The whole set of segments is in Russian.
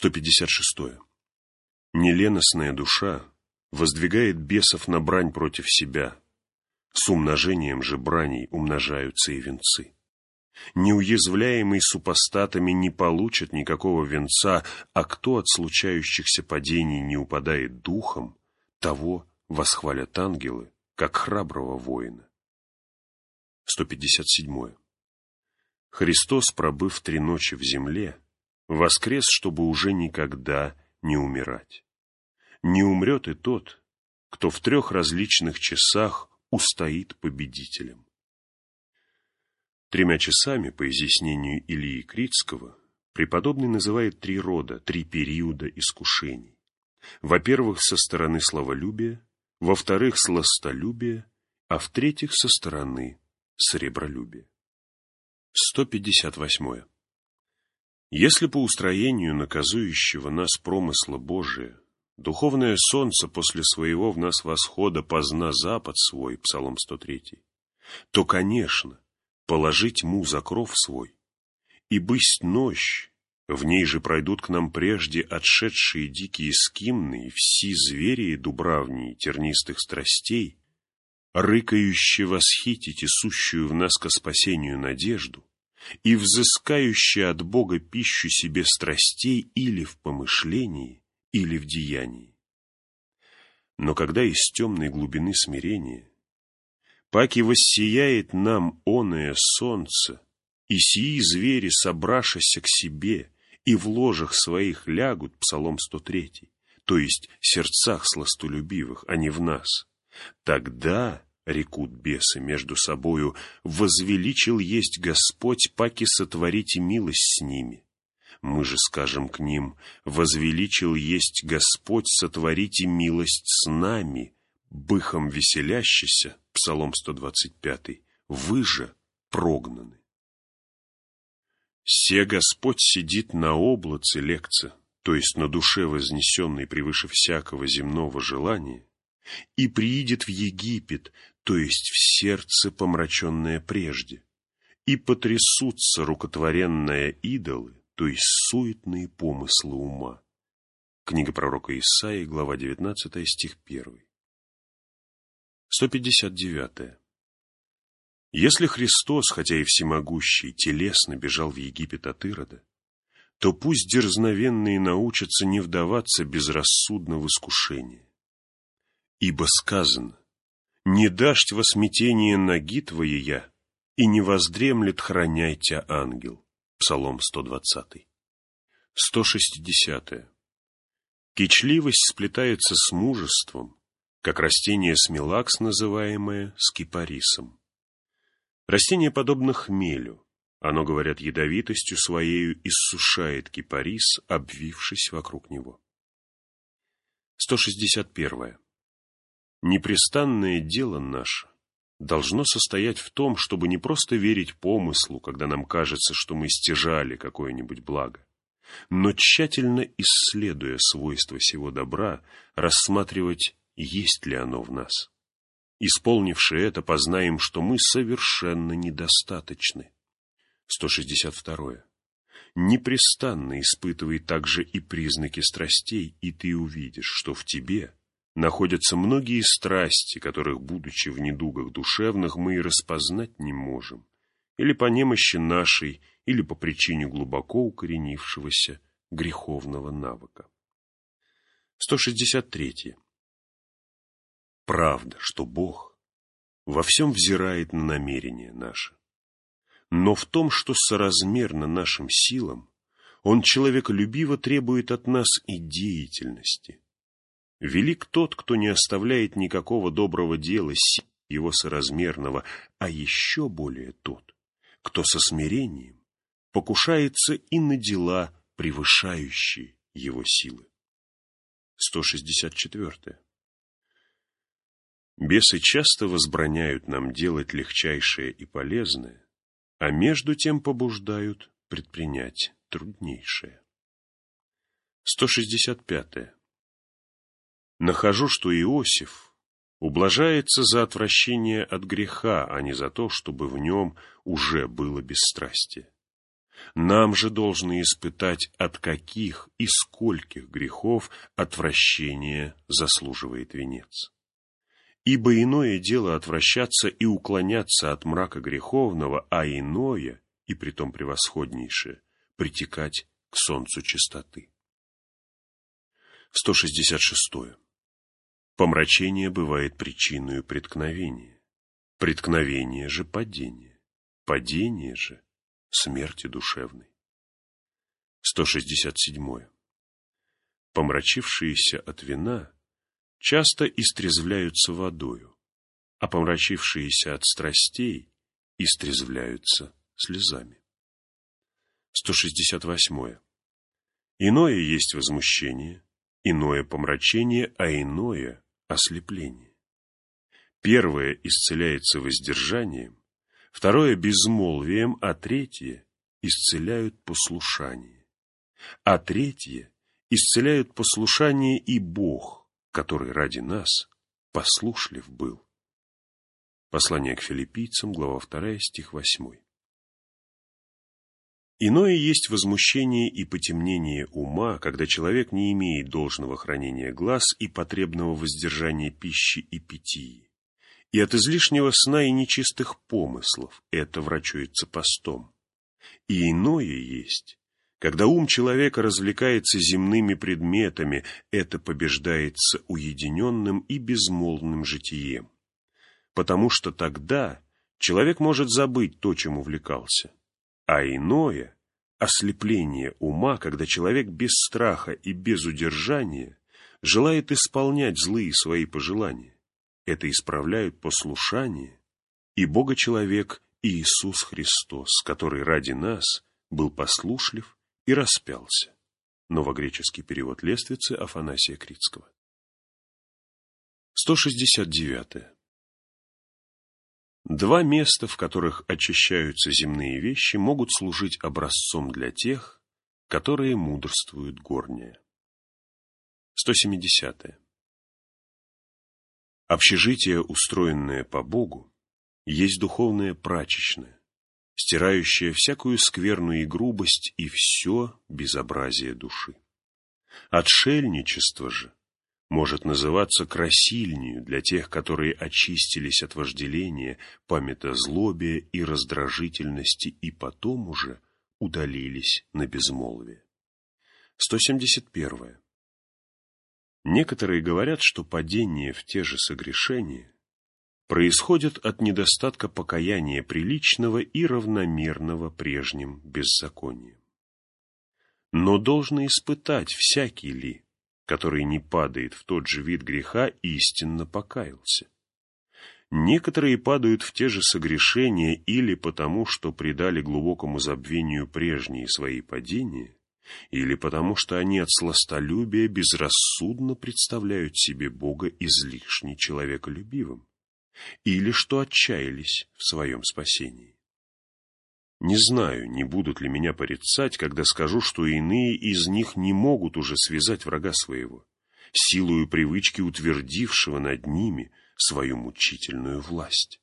156. Неленостная душа воздвигает бесов на брань против себя. С умножением же браней умножаются и венцы. Неуязвляемый супостатами не получит никакого венца, а кто от случающихся падений не упадает духом, того восхвалят ангелы, как храброго воина. 157. Христос, пробыв 3 ночи в земле, воскрес, чтобы уже никогда не умирать. Не умрет и тот, кто в 3 различных часах устоит победителем. 3 часами, по изъяснению Илии Критского, преподобный называет 3 рода, 3 периода искушений. Во-первых, со стороны славолюбия, во-вторых, сластолюбия, а в-третьих, со стороны сребролюбия. 158. Если по устроению наказующего нас промысла Божия духовное солнце после своего в нас восхода позна запад свой, Псалом 103, то, конечно, положить му закров свой, и бысть ночь, в ней же пройдут к нам прежде отшедшие дикие скимны, все звери дубравнии тернистых страстей, рыкающие восхитить и сущую в нас ко спасению надежду, и взыскающие от Бога пищу себе страстей или в помышлении, или в деянии. Но когда из темной глубины смирения паки воссияет нам оное солнце, и сии звери, собрашися к себе, и в ложах своих лягут, Псалом 103, то есть сердцах сластолюбивых, а не в нас, тогда, рекут бесы между собою, возвеличил есть Господь, паки сотворите милость с ними. Мы же скажем к ним: возвеличил есть Господь, сотворите милость с нами, быхом веселящийся, Псалом 125, вы же прогнаны. Се Господь сидит на облаце лекца, то есть на душе вознесенной превыше всякого земного желания, и приидет в Египет, то есть в сердце помраченное прежде, и потрясутся рукотворенные идолы, то есть суетные помыслы ума. Книга пророка Исаии, глава 19, стих 1. 159. Если Христос, хотя и всемогущий, телесно бежал в Египет от Ирода, то пусть дерзновенные научатся не вдаваться безрассудно в искушение. Ибо сказано: «Не дашь во смятение ноги твоя, и не воздремлет храняй тя ангел». Псалом 120. 160. Кичливость сплетается с мужеством, как растение смелакс, называемое с кипарисом. Растение подобно хмелю, оно, говорят, ядовитостью своею иссушает кипарис, обвившись вокруг него. 161. Непрестанное дело наше должно состоять в том, чтобы не просто верить помыслу, когда нам кажется, что мы стяжали какое-нибудь благо, но тщательно исследуя свойства сего добра, рассматривать, есть ли оно в нас. Исполнивши это, познаем, что мы совершенно недостаточны. 162. Непрестанно испытывай также и признаки страстей, и ты увидишь, что в тебе находятся многие страсти, которых, будучи в недугах душевных, мы и распознать не можем, или по немощи нашей, или по причине глубоко укоренившегося греховного навыка. 163. Правда, что Бог во всем взирает на намерения наши, но в том, что соразмерно нашим силам, Он человеколюбиво требует от нас и деятельности. Велик тот, кто не оставляет никакого доброго дела его соразмерного, а еще более тот, кто со смирением покушается и на дела, превышающие его силы. 164. Бесы часто возбраняют нам делать легчайшее и полезное, а между тем побуждают предпринять труднейшее. 165. Нахожу, что Иосиф ублажается за отвращение от греха, а не за то, чтобы в нем уже было бесстрастие. Нам же должны испытать, от каких и скольких грехов отвращение заслуживает венец. Ибо иное дело отвращаться и уклоняться от мрака греховного, а иное, и притом превосходнейшее, притекать к солнцу чистоты. 166. Помрачение бывает причиною преткновения, преткновение же падение, падение же смерти душевной. 167. Помрачившиеся от вина часто истрезвляются водою, а помрачившиеся от страстей истрезвляются слезами. 168. Иное есть возмущение, иное помрачение, а иное ослепление. Первое исцеляется воздержанием, второе — безмолвием, а третье исцеляют послушание. А третье исцеляют послушание и Бог, который ради нас послушлив был. Послание к Филиппийцам, глава 2, стих 8. Иное есть возмущение и потемнение ума, когда человек не имеет должного хранения глаз и потребного воздержания пищи и питьи, и от излишнего сна и нечистых помыслов это врачуется постом. И иное есть, когда ум человека развлекается земными предметами, это побеждается уединенным и безмолвным житием, потому что тогда человек может забыть то, чем увлекался. А иное — ослепление ума, когда человек без страха и без удержания желает исполнять злые свои пожелания. Это исправляют послушание и Бога-человек Иисус Христос, который ради нас был послушлив и распялся. Новогреческий перевод Лествицы Афанасия Критского. 169. Два места, в которых очищаются земные вещи, могут служить образцом для тех, которые мудрствуют горнее. 170. Общежитие, устроенное по Богу, есть духовное прачечное, стирающее всякую скверну и грубость и все безобразие души. Отшельничество же может называться красильнею для тех, которые очистились от вожделения, памятозлобия и раздражительности, и потом уже удалились на безмолвие. 171. Некоторые говорят, что падение в те же согрешения происходит от недостатка покаяния приличного и равномерного прежним беззаконием. Но должно испытать, всякий ли, который не падает в тот же вид греха, истинно покаялся. Некоторые падают в те же согрешения или потому, что предали глубокому забвению прежние свои падения, или потому, что они от сластолюбия безрассудно представляют себе Бога излишне человеколюбивым, или что отчаялись в своем спасении. Не знаю, не будут ли меня порицать, когда скажу, что иные из них не могут уже связать врага своего, силою привычки утвердившего над ними свою мучительную власть.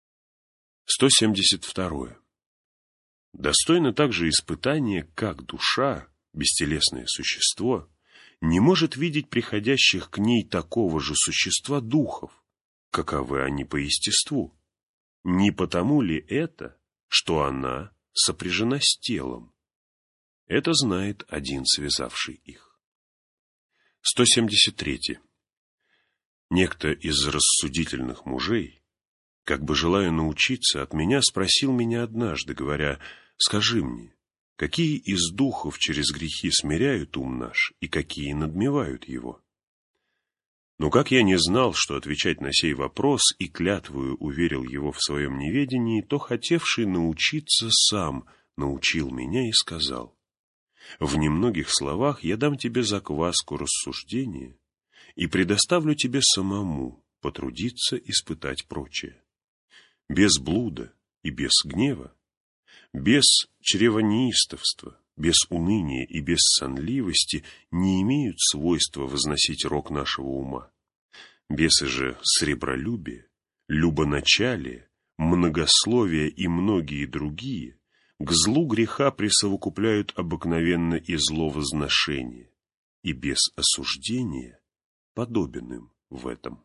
172. Достойно также испытания, как душа, бестелесное существо, не может видеть приходящих к ней такого же существа духов, каковы они по естеству. Не потому ли это, что она сопряжена с телом? Это знает один, связавший их. 173. Некто из рассудительных мужей, как бы желая научиться, от меня спросил меня однажды, говоря: «Скажи мне, какие из духов через грехи смиряют ум наш и какие надмевают его?» Но как я не знал, что отвечать на сей вопрос, и клятвою уверил его в своем неведении, то хотевший научиться сам научил меня и сказал: «В немногих словах я дам тебе закваску рассуждения и предоставлю тебе самому потрудиться испытать прочее. Без блуда и без гнева, без чревонеистовства, без уныния и без сонливости не имеют свойства возносить рог нашего ума. Бесы же сребролюбие, любоначалие, многословие и многие другие к злу греха присовокупляют обыкновенно и зловозношение, и без осуждения подобен им в этом.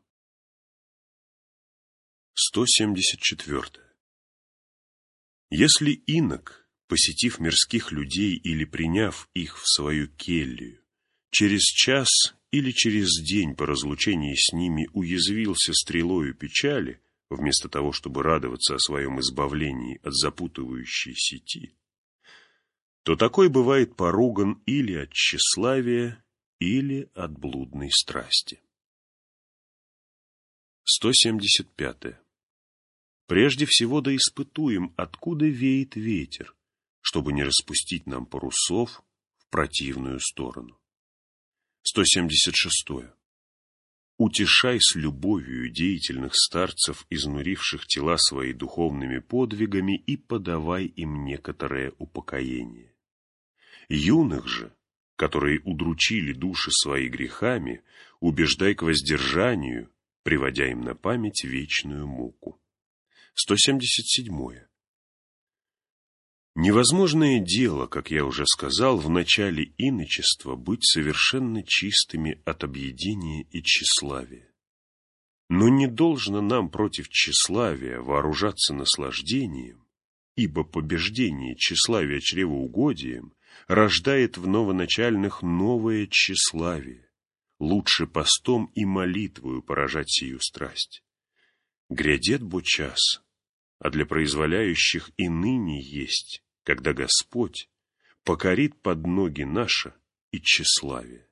174. Если инок, посетив мирских людей или приняв их в свою келью, через час или через день по разлучении с ними уязвился стрелою печали, вместо того, чтобы радоваться о своем избавлении от запутывающей сети, то такой бывает поруган или от тщеславия, или от блудной страсти. 175. Прежде всего да испытуем, откуда веет ветер, чтобы не распустить нам парусов в противную сторону. 176. Утешай с любовью деятельных старцев, изнуривших тела свои духовными подвигами, и подавай им некоторое упокоение. Юных же, которые удручили души свои грехами, убеждай к воздержанию, приводя им на память вечную муку. 177. Невозможное дело, как я уже сказал, в начале иночества быть совершенно чистыми от объедения и тщеславия. Но не должно нам против тщеславия вооружаться наслаждением, ибо побеждение тщеславия чревоугодием рождает в новоначальных новое тщеславие, лучше постом и молитвою поражать сию страсть. Грядет бо час, а для произволяющих и ныне есть, когда Господь покорит под ноги наше и тщеславие.